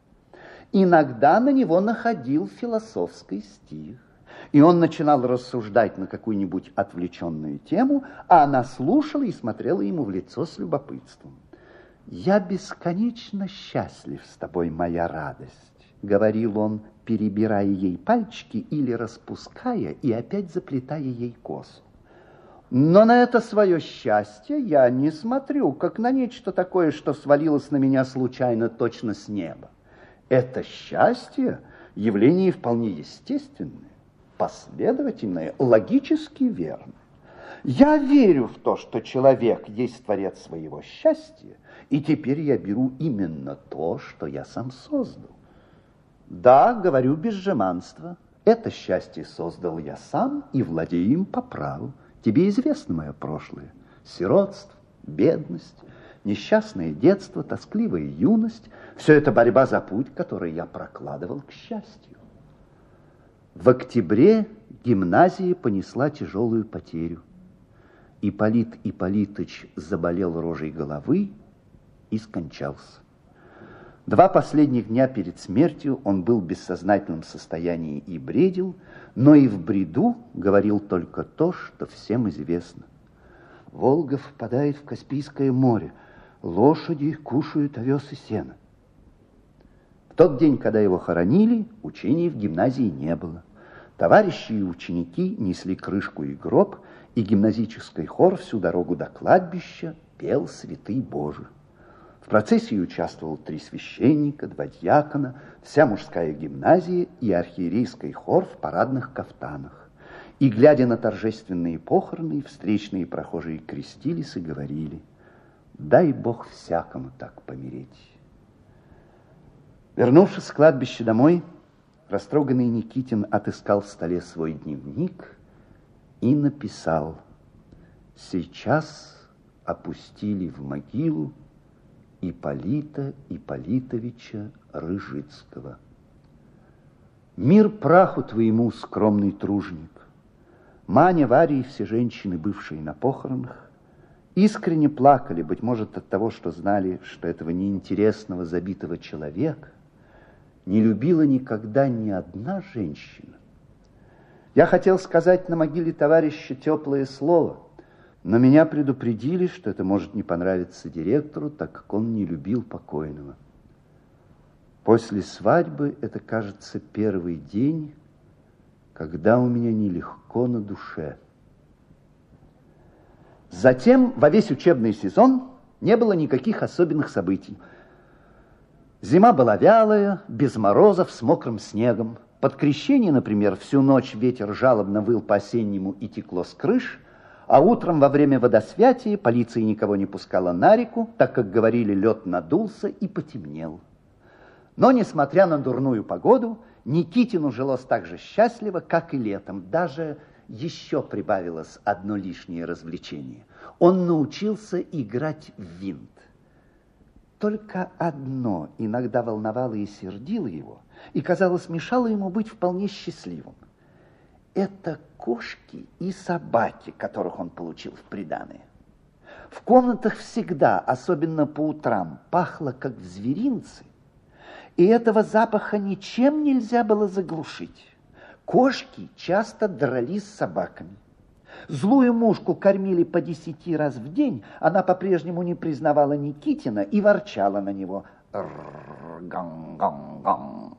Иногда на него находил философский стих, и он начинал рассуждать на какую-нибудь отвлеченную тему, а она слушала и смотрела ему в лицо с любопытством. «Я бесконечно счастлив с тобой, моя радость», — говорил он, перебирая ей пальчики или распуская и опять заплетая ей косу. «Но на это свое счастье я не смотрю, как на нечто такое, что свалилось на меня случайно точно с неба. Это счастье – явление вполне естественное, последовательное, логически верное. Я верю в то, что человек есть творец своего счастья, и теперь я беру именно то, что я сам создал. Да, говорю без жеманства, это счастье создал я сам и владею им по праву. Тебе известно мое прошлое. Сиротство, бедность, несчастное детство, тоскливая юность. Все это борьба за путь, который я прокладывал к счастью. В октябре гимназия понесла тяжелую потерю. Ипполит Ипполитыч заболел рожей головы и скончался. Два последних дня перед смертью он был в бессознательном состоянии и бредил, но и в бреду говорил только то, что всем известно. Волга впадает в Каспийское море, лошади кушают овес и сено. В тот день, когда его хоронили, учений в гимназии не было. Товарищи и ученики несли крышку и гроб, и гимназический хор всю дорогу до кладбища пел «Святый Боже». В процессии участвовал три священника, два дьякона, вся мужская гимназия и архиерейский хор в парадных кафтанах. И, глядя на торжественные похороны, встречные прохожие крестились и говорили: «Дай Бог всякому так помереть». Вернувшись с кладбища домой, растроганный Никитин отыскал в столе свой дневник и написал: «Сейчас опустили в могилу Ипполита Ипполитовича Рыжицкого. Мир праху твоему, скромный труженик. Маня, Варя и все женщины, бывшие на похоронах, искренне плакали, быть может, от того, что знали, что этого неинтересного, забитого человека не любила никогда ни одна женщина. Я хотел сказать на могиле товарища теплое слово, но меня предупредили, что это может не понравиться директору, так как он не любил покойного. После свадьбы это, кажется, первый день, когда у меня нелегко на душе». Затем во весь учебный сезон не было никаких особенных событий. Зима была вялая, без морозов, с мокрым снегом. Под крещение, например, всю ночь ветер жалобно выл по-осеннему и текло с крыш, а утром во время водосвятия полиция никого не пускала на реку, так как, говорили, лед надулся и потемнел. Но, несмотря на дурную погоду, Никитину жилось так же счастливо, как и летом. Даже еще прибавилось одно лишнее развлечение. Он научился играть в винт. Только одно иногда волновало и сердило его, и, казалось, мешало ему быть вполне счастливым. Это кошки и собаки, которых он получил в приданое. В комнатах всегда, особенно по утрам, пахло, как в зверинце, и этого запаха ничем нельзя было заглушить. Кошки часто дрались с собаками. Злую мушку кормили по десяти раз в день, она по-прежнему не признавала Никитина и ворчала на него. Р-гам-гам-гам.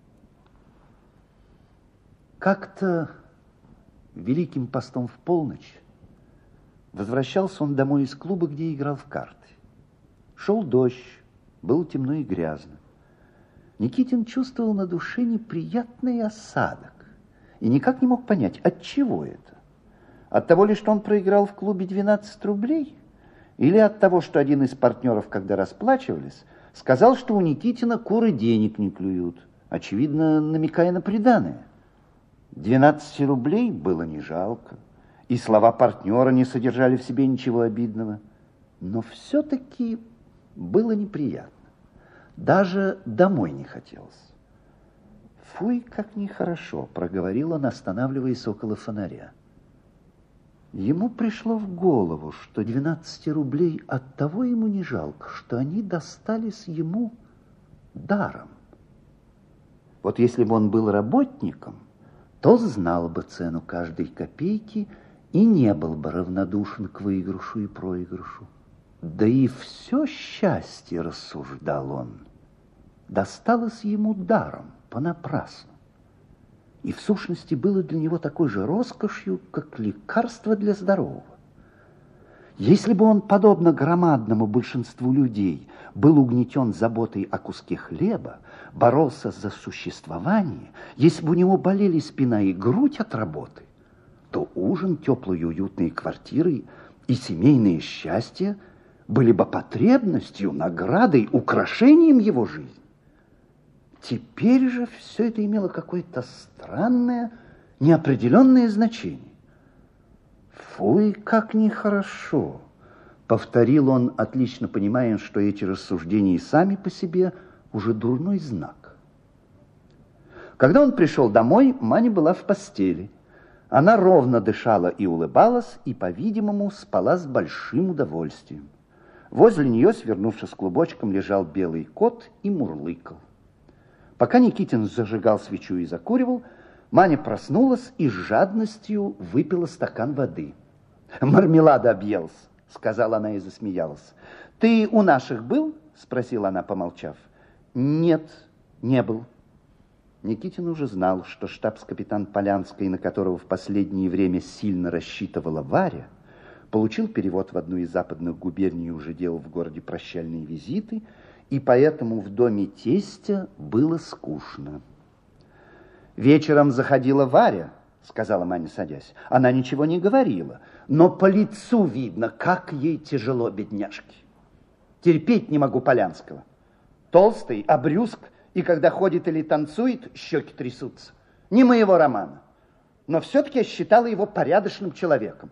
Как-то Великим постом в полночь возвращался он домой из клуба, где играл в карты. Шел дождь, было темно и грязно. Никитин чувствовал на душе неприятный осадок и никак не мог понять, от чего это. От того ли, что он проиграл в клубе двенадцать рублей, или от того, что один из партнеров, когда расплачивались, сказал, что у Никитина куры денег не клюют, очевидно, намекая на приданое. двенадцать рублей было не жалко, и слова партнера не содержали в себе ничего обидного. Но все-таки было неприятно. Даже домой не хотелось. «Фуй, как нехорошо», — проговорил он, останавливаясь около фонаря. Ему пришло в голову, что двенадцать рублей оттого ему не жалко, что они достались ему даром. Вот если бы он был работником, то знал бы цену каждой копейки и не был бы равнодушен к выигрышу и проигрышу. Да и все счастье, рассуждал он, досталось ему даром, понапрасну. И в сущности было для него такой же роскошью, как лекарство для здорового. Если бы он, подобно громадному большинству людей, был угнетен заботой о куске хлеба, боролся за существование, если бы у него болели спина и грудь от работы, то ужин, теплые и уютные квартиры и семейное счастье были бы потребностью, наградой, украшением его жизни. Теперь же все это имело какое-то странное, неопределенное значение. «Фуй, как нехорошо!» — повторил он, отлично понимая, что эти рассуждения сами по себе уже дурной знак. Когда он пришел домой, Маня была в постели. Она ровно дышала и улыбалась, и, по-видимому, спала с большим удовольствием. Возле нее, свернувшись клубочком, лежал белый кот и мурлыкал. Пока Никитин зажигал свечу и закуривал, Маня проснулась и с жадностью выпила стакан воды. «Мармелада объелся», — сказала она и засмеялась. «Ты у наших был?» — спросила она, помолчав. «Нет, не был». Никитин уже знал, что штабс-капитан Полянской, на которого в последнее время сильно рассчитывала Варя, получил перевод в одну из западных губерний и уже делал в городе прощальные визиты, и поэтому в доме тестя было скучно. «Вечером заходила Варя», — сказала Маня, садясь. Она ничего не говорила, но по лицу видно, как ей тяжело, бедняжке. Терпеть не могу Полянского. Толстый, обрюзг, и когда ходит или танцует, щеки трясутся. Не моего романа. Но все-таки я считала его порядочным человеком.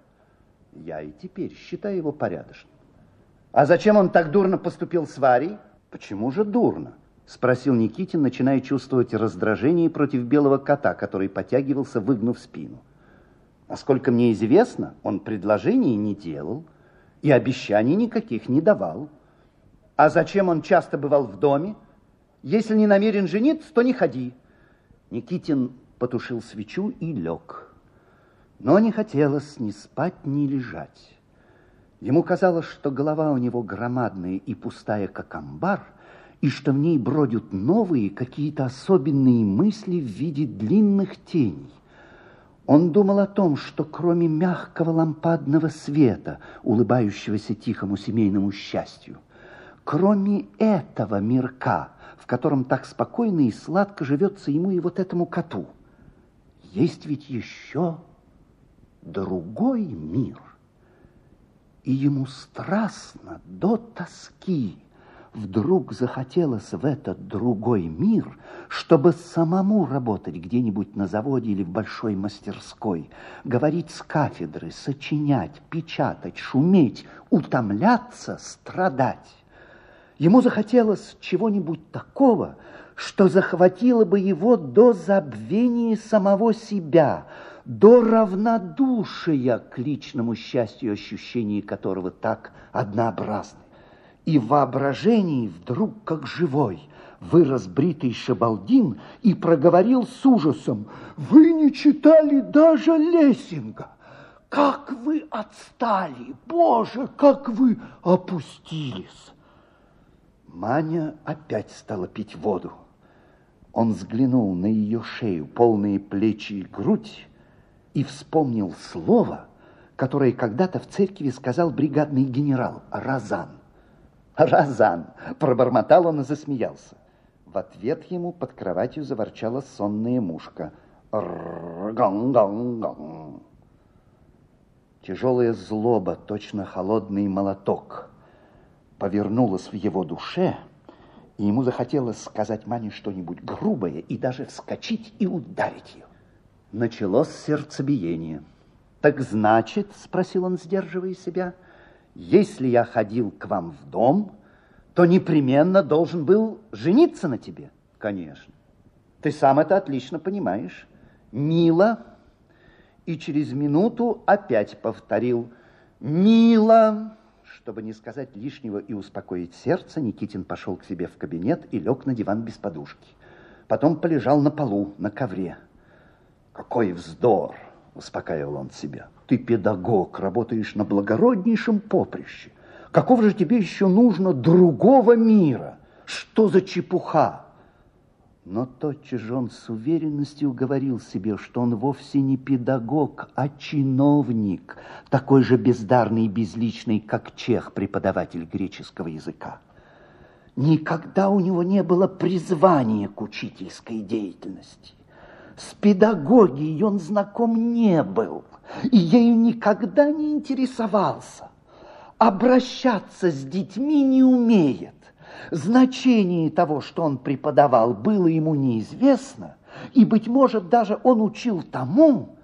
Я и теперь считаю его порядочным. А зачем он так дурно поступил с Варей? Почему же дурно? Спросил Никитин, начиная чувствовать раздражение против белого кота, который потягивался, выгнув спину. Насколько мне известно, он предложений не делал и обещаний никаких не давал. А зачем он часто бывал в доме? Если не намерен жениться, то не ходи. Никитин потушил свечу и лег. Но не хотелось ни спать, ни лежать. Ему казалось, что голова у него громадная и пустая, как амбар, и что в ней бродят новые, какие-то особенные мысли в виде длинных теней. Он думал о том, что кроме мягкого лампадного света, улыбающегося тихому семейному счастью, кроме этого мирка, в котором так спокойно и сладко живется ему и вот этому коту, есть ведь еще другой мир. И ему страстно, до тоски, вдруг захотелось в этот другой мир, чтобы самому работать где-нибудь на заводе или в большой мастерской, говорить с кафедры, сочинять, печатать, шуметь, утомляться, страдать. Ему захотелось чего-нибудь такого, что захватило бы его до забвения самого себя, до равнодушия к личному счастью, ощущения которого так однообразны. И в воображении вдруг, как живой, вырос бритый Шабалдин и проговорил с ужасом: «Вы не читали даже Лессинга! Как вы отстали! Боже, как вы опустились!» Маня опять стала пить воду. Он взглянул на ее шею, полные плечи и грудь, и вспомнил слово, которое когда-то в церкви сказал бригадный генерал «Розан». «Розан!» – пробормотал он и засмеялся. В ответ ему под кроватью заворчала сонная мушка. «Р-ган-ган-ган». Тяжелая злоба, точно холодный молоток, повернулась в его душе, и ему захотелось сказать Мане что-нибудь грубое и даже вскочить и ударить ее. Началось сердцебиение. «Так значит, — спросил он, сдерживая себя, — если я ходил к вам в дом, то непременно должен был жениться на тебе?» «Конечно. Ты сам это отлично понимаешь. Мило». И через минуту опять повторил «Мило». Чтобы не сказать лишнего и успокоить сердце, Никитин пошел к себе в кабинет и лег на диван без подушки. Потом полежал на полу, на ковре. «Какой вздор!» — успокаивал он себя. «Ты педагог, работаешь на благороднейшем поприще. Какого же тебе еще нужно другого мира? Что за чепуха?» Но тотчас же он с уверенностью говорил себе, что он вовсе не педагог, а чиновник, такой же бездарный и безличный, как чех, преподаватель греческого языка. Никогда у него не было призвания к учительской деятельности. С педагогией он знаком не был и ею никогда не интересовался. Обращаться с детьми не умеет. Значение того, что он преподавал, было ему неизвестно, и, быть может, даже он учил тому,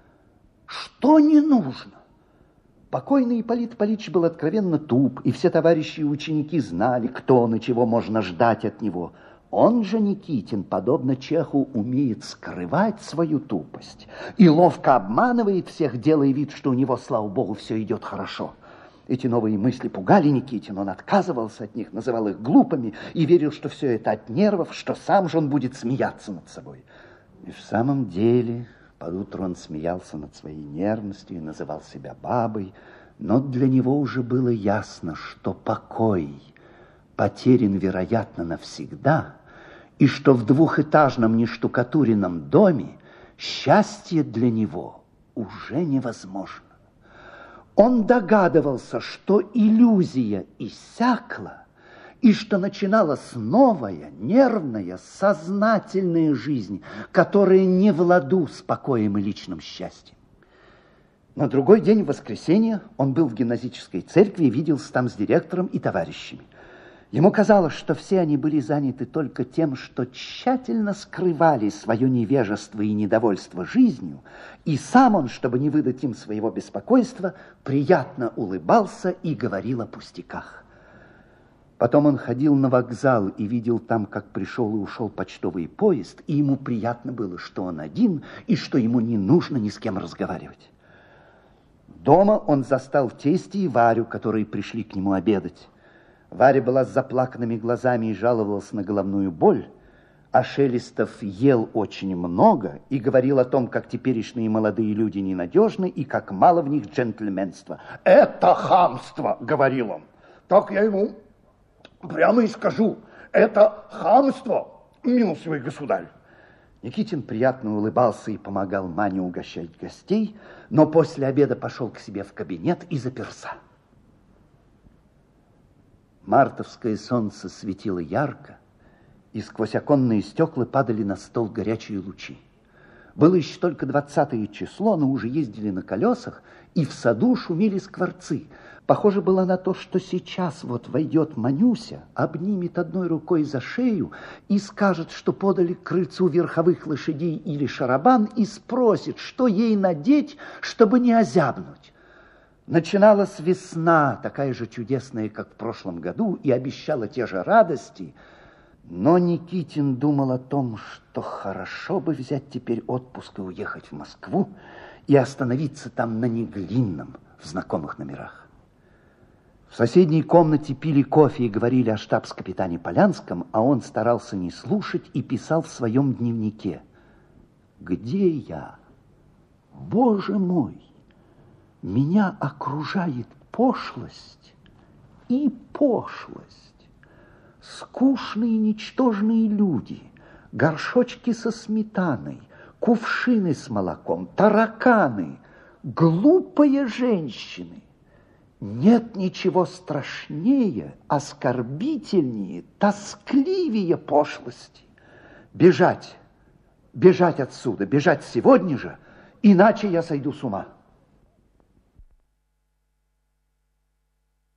что не нужно. Покойный Ипполит Ипполитыч был откровенно туп, и все товарищи и ученики знали, кто он и чего можно ждать от него. Он же, Никитин, подобно Чеху, умеет скрывать свою тупость и ловко обманывает всех, делая вид, что у него, слава богу, все идет хорошо. Эти новые мысли пугали Никитина, он отказывался от них, называл их глупыми и верил, что все это от нервов, что сам же он будет смеяться над собой. И в самом деле, под утро он смеялся над своей нервностью и называл себя бабой, но для него уже было ясно, что покой потерян, вероятно, навсегда, и что в двухэтажном нештукатуренном доме счастье для него уже невозможно. Он догадывался, что иллюзия иссякла, и что начиналась новая, нервная, сознательная жизнь, которая не в ладу с покоем и личным счастьем. На другой день, в воскресенье, он был в гимназической церкви и виделся там с директором и товарищами. Ему казалось, что все они были заняты только тем, что тщательно скрывали свое невежество и недовольство жизнью, и сам он, чтобы не выдать им своего беспокойства, приятно улыбался и говорил о пустяках. Потом он ходил на вокзал и видел там, как пришел и ушел почтовый поезд, и ему приятно было, что он один, и что ему не нужно ни с кем разговаривать. Дома он застал тестя и Варю, которые пришли к нему обедать. Варя была с заплаканными глазами и жаловалась на головную боль, а Шелестов ел очень много и говорил о том, как теперешние молодые люди ненадежны и как мало в них джентльменства.
«Это хамство», — говорил он. «Так я ему прямо и скажу. Это хамство, милостивый государь».
Никитин приятно улыбался и помогал Мане угощать гостей, но после обеда пошел к себе в кабинет и заперся. Мартовское солнце светило ярко, и сквозь оконные стекла падали на стол горячие лучи. Было еще только двадцатое число, но уже ездили на колесах, и в саду шумели скворцы. Похоже было на то, что сейчас вот войдет Манюся, обнимет одной рукой за шею и скажет, что подали к крыльцу верховых лошадей или шарабан, и спросит, что ей надеть, чтобы не озябнуть. Начиналась весна, такая же чудесная, как в прошлом году, и обещала те же радости. Но Никитин думал о том, что хорошо бы взять теперь отпуск и уехать в Москву и остановиться там на Неглинном, в знакомых номерах. В соседней комнате пили кофе и говорили о штабс-капитане Полянском, а он старался не слушать и писал в своем дневнике: «Где я? Боже мой! Меня окружает пошлость и пошлость. Скучные ничтожные люди, горшочки со сметаной, кувшины с молоком, тараканы, глупые женщины. Нет ничего страшнее, оскорбительнее, тоскливее пошлости. Бежать, бежать отсюда, бежать сегодня же, иначе я сойду с ума».